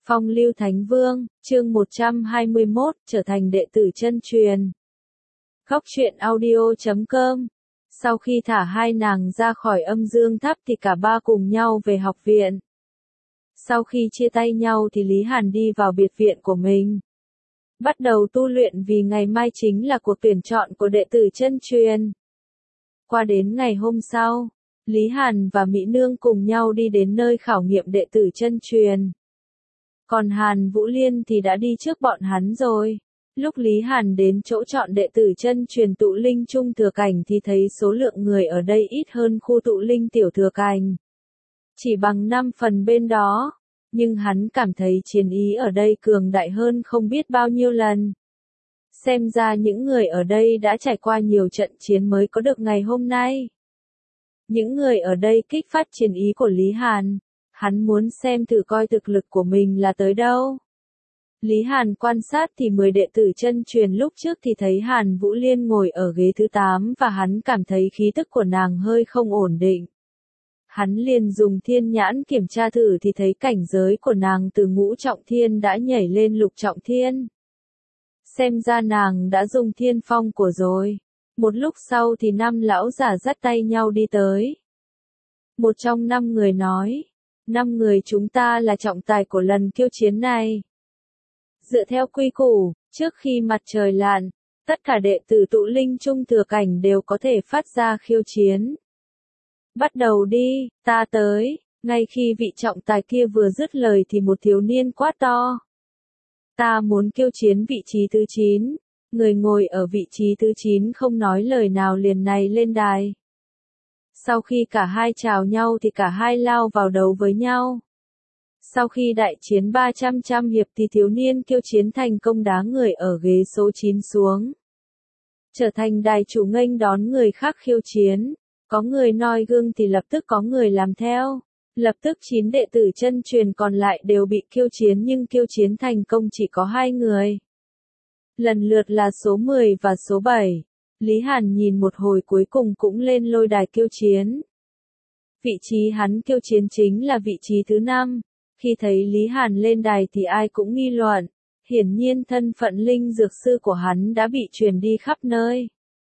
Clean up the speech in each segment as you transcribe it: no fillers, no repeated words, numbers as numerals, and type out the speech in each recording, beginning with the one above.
Phong lưu Thánh Vương, chương 121, trở thành đệ tử chân truyền. Góc truyện audio.com. Sau khi thả hai nàng ra khỏi âm dương tháp thì cả ba cùng nhau về học viện. Sau khi chia tay nhau thì Lý Hàn đi vào biệt viện của mình. Bắt đầu tu luyện vì ngày mai chính là cuộc tuyển chọn của đệ tử chân truyền. Qua đến ngày hôm sau, Lý Hàn và Mỹ Nương cùng nhau đi đến nơi khảo nghiệm đệ tử chân truyền. Còn Hàn Vũ Liên thì đã đi trước bọn hắn rồi. Lúc Lý Hàn đến chỗ chọn đệ tử chân truyền tụ linh trung thừa cảnh thì thấy số lượng người ở đây ít hơn khu tụ linh tiểu thừa cảnh. Chỉ bằng 5 phần bên đó. Nhưng hắn cảm thấy chiến ý ở đây cường đại hơn không biết bao nhiêu lần. Xem ra những người ở đây đã trải qua nhiều trận chiến mới có được ngày hôm nay. Những người ở đây kích phát chiến ý của Lý Hàn. Hắn muốn xem thử coi thực lực của mình là tới đâu. Lý Hàn quan sát thì 10 đệ tử chân truyền lúc trước thì thấy Hàn Vũ Liên ngồi ở ghế thứ 8 và hắn cảm thấy khí tức của nàng hơi không ổn định. Hắn liền dùng thiên nhãn kiểm tra thử thì thấy cảnh giới của nàng từ ngũ trọng thiên đã nhảy lên lục trọng thiên. Xem ra nàng đã dùng thiên phong của rồi. Một lúc sau thì 5 lão giả dắt tay nhau đi tới. Một trong 5 người nói, 5 người chúng ta là trọng tài của lần khiêu chiến này. Dựa theo quy củ, trước khi mặt trời lặn, tất cả đệ tử tụ linh trung thừa cảnh đều có thể phát ra khiêu chiến. Bắt đầu đi, ta tới. Ngay khi vị trọng tài kia vừa dứt lời thì một thiếu niên quát to. Ta muốn khiêu chiến vị trí thứ 9. Người ngồi ở vị trí thứ 9 không nói lời nào liền này lên đài. Sau khi cả hai chào nhau thì cả hai lao vào đấu với nhau. Sau khi đại chiến 300 hiệp thì thiếu niên khiêu chiến thành công đá người ở ghế số 9 xuống. Trở thành đài chủ nghênh đón người khác khiêu chiến. Có người noi gương thì lập tức có người làm theo. Lập tức 9 đệ tử chân truyền còn lại đều bị khiêu chiến nhưng khiêu chiến thành công chỉ có 2 người. Lần lượt là số 10 và số 7. Lý Hàn nhìn một hồi cuối cùng cũng lên lôi đài khiêu chiến. Vị trí hắn khiêu chiến chính là vị trí thứ 5. Khi thấy Lý Hàn lên đài thì ai cũng nghi luận. Hiển nhiên thân phận linh dược sư của hắn đã bị truyền đi khắp nơi.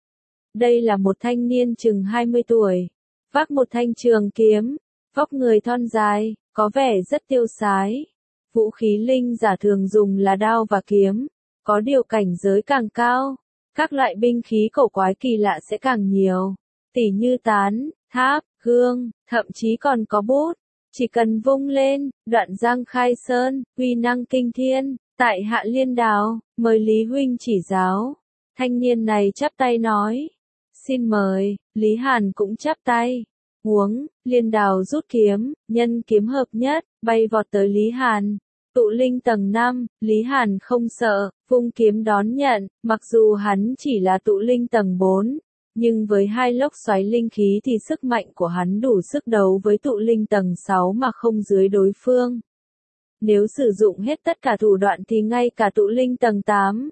Đây là một thanh niên chừng 20 tuổi. Vác một thanh trường kiếm. Vóc người thon dài, có vẻ rất tiêu sái. Vũ khí linh giả thường dùng là đao và kiếm. Có điều cảnh giới càng cao, các loại binh khí cổ quái kỳ lạ sẽ càng nhiều. Tỉ như tán, tháp, gương, thậm chí còn có bút. Chỉ cần vung lên, đoạn giang khai sơn, uy năng kinh thiên, tại hạ Liên Đào, mời Lý huynh chỉ giáo. Thanh niên này chắp tay nói. Xin mời, Lý Hàn cũng chắp tay. Huống, Liên Đào rút kiếm, nhân kiếm hợp nhất, bay vọt tới Lý Hàn. Tụ linh tầng 5, Lý Hàn không sợ, vung kiếm đón nhận, mặc dù hắn chỉ là tụ linh tầng 4, nhưng với 2 lốc xoáy linh khí thì sức mạnh của hắn đủ sức đấu với tụ linh tầng 6 mà không dưới đối phương. Nếu sử dụng hết tất cả thủ đoạn thì ngay cả tụ linh tầng 8,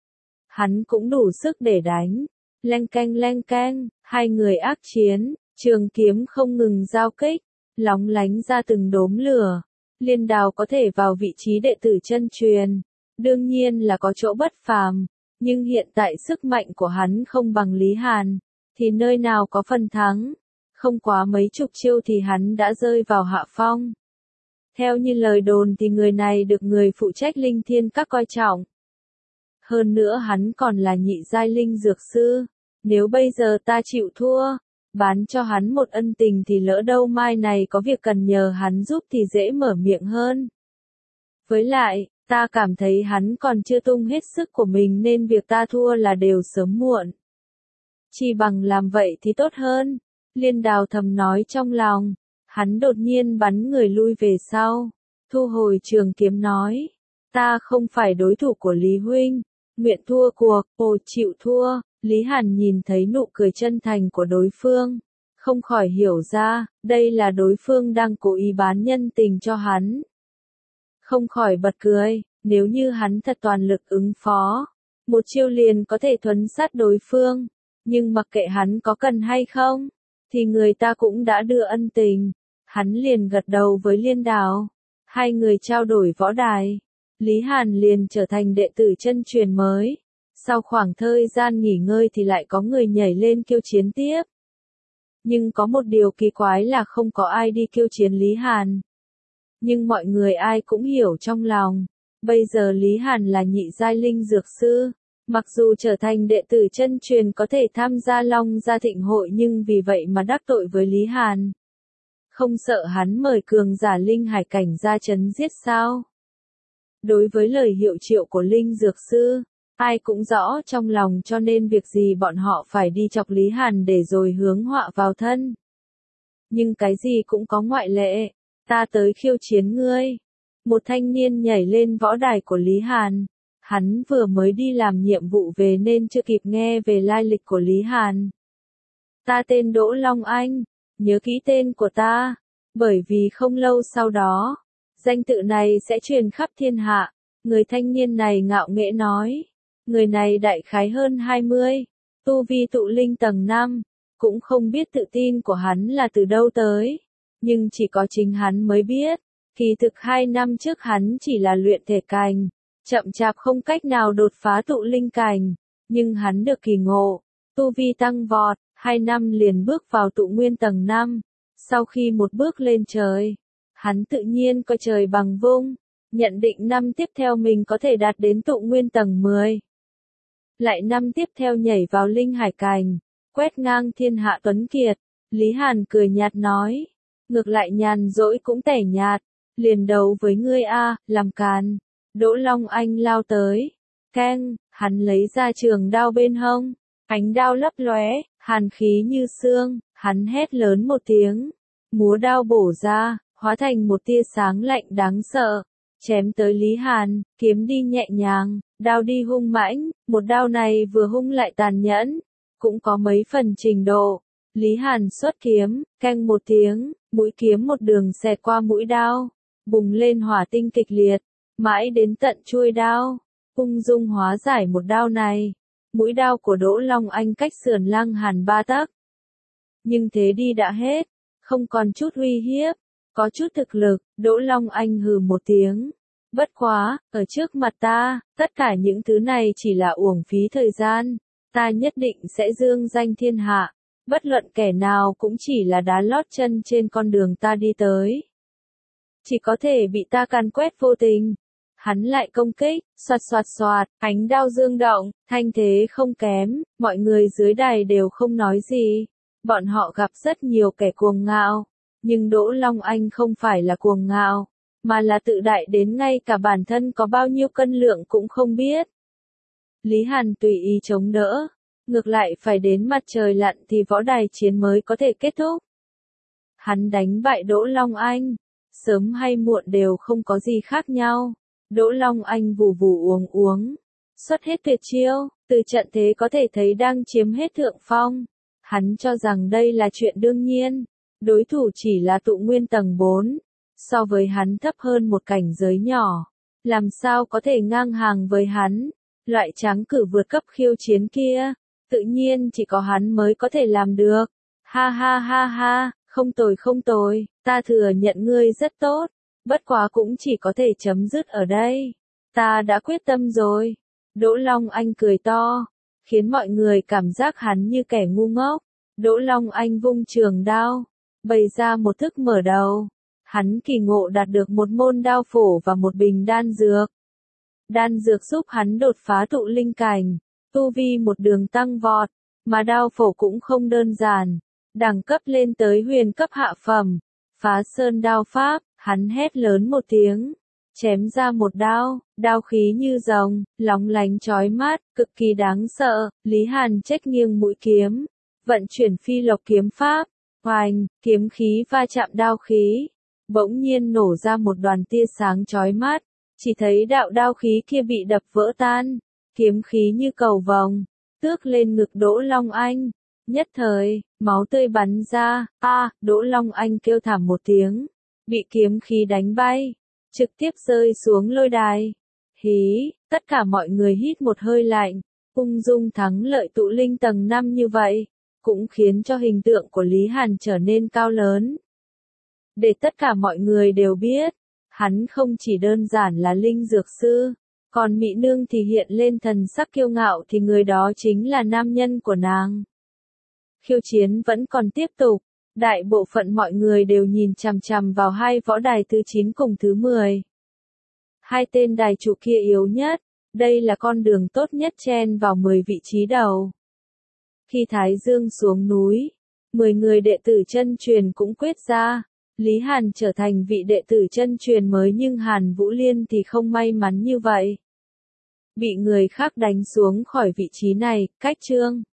hắn cũng đủ sức để đánh. Leng keng, hai người ác chiến, trường kiếm không ngừng giao kích, lóng lánh ra từng đốm lửa. Liên Đào có thể vào vị trí đệ tử chân truyền, đương nhiên là có chỗ bất phàm, nhưng hiện tại sức mạnh của hắn không bằng Lý Hàn, thì nơi nào có phần thắng, không quá mấy chục chiêu thì hắn đã rơi vào hạ phong. Theo như lời đồn thì người này được người phụ trách linh thiên các coi trọng. Hơn nữa hắn còn là nhị giai linh dược sư, nếu bây giờ ta chịu thua, bán cho hắn một ân tình thì lỡ đâu mai này có việc cần nhờ hắn giúp thì dễ mở miệng hơn. Với lại, ta cảm thấy hắn còn chưa tung hết sức của mình nên việc ta thua là đều sớm muộn. Chỉ bằng làm vậy thì tốt hơn. Liên Đào thầm nói trong lòng. Hắn đột nhiên bắn người lui về sau. Thu hồi trường kiếm nói. Ta không phải đối thủ của Lý huynh. Nguyện thua cuộc, chịu thua. Lý Hàn nhìn thấy nụ cười chân thành của đối phương, không khỏi hiểu ra, đây là đối phương đang cố ý bán nhân tình cho hắn. Không khỏi bật cười, nếu như hắn thật toàn lực ứng phó, một chiêu liền có thể thuấn sát đối phương, nhưng mặc kệ hắn có cần hay không, thì người ta cũng đã đưa ân tình, hắn liền gật đầu với Liên Đào. Hai người trao đổi võ đài. Lý Hàn liền trở thành đệ tử chân truyền mới. Sau khoảng thời gian nghỉ ngơi thì lại có người nhảy lên khiêu chiến tiếp. Nhưng có một điều kỳ quái là không có ai đi khiêu chiến Lý Hàn. Nhưng mọi người ai cũng hiểu trong lòng. Bây giờ Lý Hàn là nhị giai linh dược sư. Mặc dù trở thành đệ tử chân truyền có thể tham gia Long Gia Thịnh hội nhưng vì vậy mà đắc tội với Lý Hàn. Không sợ hắn mời cường giả linh hải cảnh ra trấn giết sao? Đối với lời hiệu triệu của linh dược sư, ai cũng rõ trong lòng cho nên việc gì bọn họ phải đi chọc Lý Hàn để rồi hướng họa vào thân. Nhưng cái gì cũng có ngoại lệ, ta tới khiêu chiến ngươi. Một thanh niên nhảy lên võ đài của Lý Hàn. Hắn vừa mới đi làm nhiệm vụ về nên chưa kịp nghe về lai lịch của Lý Hàn. Ta tên Đỗ Long Anh, nhớ kỹ tên của ta, bởi vì không lâu sau đó, danh tự này sẽ truyền khắp thiên hạ. Người thanh niên này ngạo nghễ nói, người này đại khái hơn 20, tu vi tụ linh tầng 5, cũng không biết tự tin của hắn là từ đâu tới, nhưng chỉ có chính hắn mới biết, kỳ thực 2 năm trước hắn chỉ là luyện thể cảnh, chậm chạp không cách nào đột phá tụ linh cảnh, nhưng hắn được kỳ ngộ, tu vi tăng vọt, 2 năm liền bước vào tụ nguyên tầng 5, sau khi một bước lên trời, hắn tự nhiên coi trời bằng vung, nhận định năm tiếp theo mình có thể đạt đến tụ nguyên tầng 10. Lại năm tiếp theo nhảy vào linh hải cảnh, quét ngang thiên hạ tuấn kiệt. Lý Hàn cười nhạt nói, ngược lại nhàn rỗi cũng tẻ nhạt, liền đấu với ngươi a, làm càn. Đỗ Long Anh lao tới, keng, hắn lấy ra trường đao bên hông, ánh đao lấp lóe, hàn khí như xương, hắn hét lớn một tiếng, múa đao bổ ra, hóa thành một tia sáng lạnh đáng sợ, chém tới Lý Hàn, kiếm đi nhẹ nhàng, đao đi hung mãnh, một đao này vừa hung lại tàn nhẫn, cũng có mấy phần trình độ. Lý Hàn xuất kiếm, keng một tiếng, mũi kiếm một đường xẹt qua mũi đao, bùng lên hỏa tinh kịch liệt, mãi đến tận chuôi đao, ung dung hóa giải một đao này. Mũi đao của Đỗ Long Anh cách sườn Lăng Hàn 3 tấc. Nhưng thế đi đã hết, không còn chút uy hiếp, có chút thực lực, Đỗ Long Anh hừ một tiếng. Bất quá, ở trước mặt ta, tất cả những thứ này chỉ là uổng phí thời gian, ta nhất định sẽ dương danh thiên hạ, bất luận kẻ nào cũng chỉ là đá lót chân trên con đường ta đi tới. Chỉ có thể bị ta càn quét vô tình. Hắn lại công kích, xoạt xoạt xoạt, ánh đao dương động, thanh thế không kém, mọi người dưới đài đều không nói gì. Bọn họ gặp rất nhiều kẻ cuồng ngạo, nhưng Đỗ Long Anh không phải là cuồng ngạo, mà là tự đại đến ngay cả bản thân có bao nhiêu cân lượng cũng không biết. Lý Hàn tùy ý chống đỡ, ngược lại phải đến mặt trời lặn thì võ đài chiến mới có thể kết thúc. Hắn đánh bại Đỗ Long Anh, sớm hay muộn đều không có gì khác nhau. Đỗ Long Anh vù vù uống, xuất hết tuyệt chiêu, từ trận thế có thể thấy đang chiếm hết thượng phong. Hắn cho rằng đây là chuyện đương nhiên, đối thủ chỉ là tụ nguyên tầng 4, so với hắn thấp hơn một cảnh giới nhỏ, làm sao có thể ngang hàng với hắn. Loại trắng cử vượt cấp khiêu chiến kia, tự nhiên chỉ có hắn mới có thể làm được. Ha ha ha ha, không tồi, ta thừa nhận ngươi rất tốt. Bất quá cũng chỉ có thể chấm dứt ở đây. Ta đã quyết tâm rồi. Đỗ Long Anh cười to, khiến mọi người cảm giác hắn như kẻ ngu ngốc. Đỗ Long Anh vung trường đao, bày ra một thức mở đầu. Hắn kỳ ngộ đạt được một môn đao phổ và một bình đan dược. Đan dược giúp hắn đột phá tụ linh cảnh, tu vi một đường tăng vọt, mà đao phổ cũng không đơn giản, đẳng cấp lên tới huyền cấp hạ phẩm. Phá sơn đao pháp, hắn hét lớn một tiếng, chém ra một đao, đao khí như rồng, lóng lánh chói mắt, cực kỳ đáng sợ. Lý Hàn chếch nghiêng mũi kiếm, vận chuyển phi lộc kiếm pháp, hoành, kiếm khí va chạm đao khí, bỗng nhiên nổ ra một đoàn tia sáng chói mắt, chỉ thấy đạo đao khí kia bị đập vỡ tan, kiếm khí như cầu vồng, tước lên ngực Đỗ Long Anh. Nhất thời, máu tươi bắn ra, Đỗ Long Anh kêu thảm một tiếng, bị kiếm khí đánh bay, trực tiếp rơi xuống lôi đài. Hí, tất cả mọi người hít một hơi lạnh, ung dung thắng lợi tụ linh tầng 5 như vậy, cũng khiến cho hình tượng của Lý Hàn trở nên cao lớn. Để tất cả mọi người đều biết, Hắn không chỉ đơn giản là linh dược sư, còn mỹ nương thì hiện lên thần sắc kiêu ngạo thì người đó chính là nam nhân của nàng. Khiêu chiến vẫn còn tiếp tục, đại bộ phận mọi người đều nhìn chằm chằm vào hai võ đài thứ 9 cùng thứ 10. Hai tên đài trụ kia yếu nhất, đây là con đường tốt nhất chen vào 10 vị trí đầu. Khi Thái Dương xuống núi, 10 người đệ tử chân truyền cũng quyết ra, Lý Hàn trở thành vị đệ tử chân truyền mới nhưng Hàn Vũ Liên thì không may mắn như vậy. Bị người khác đánh xuống khỏi vị trí này, cách Trương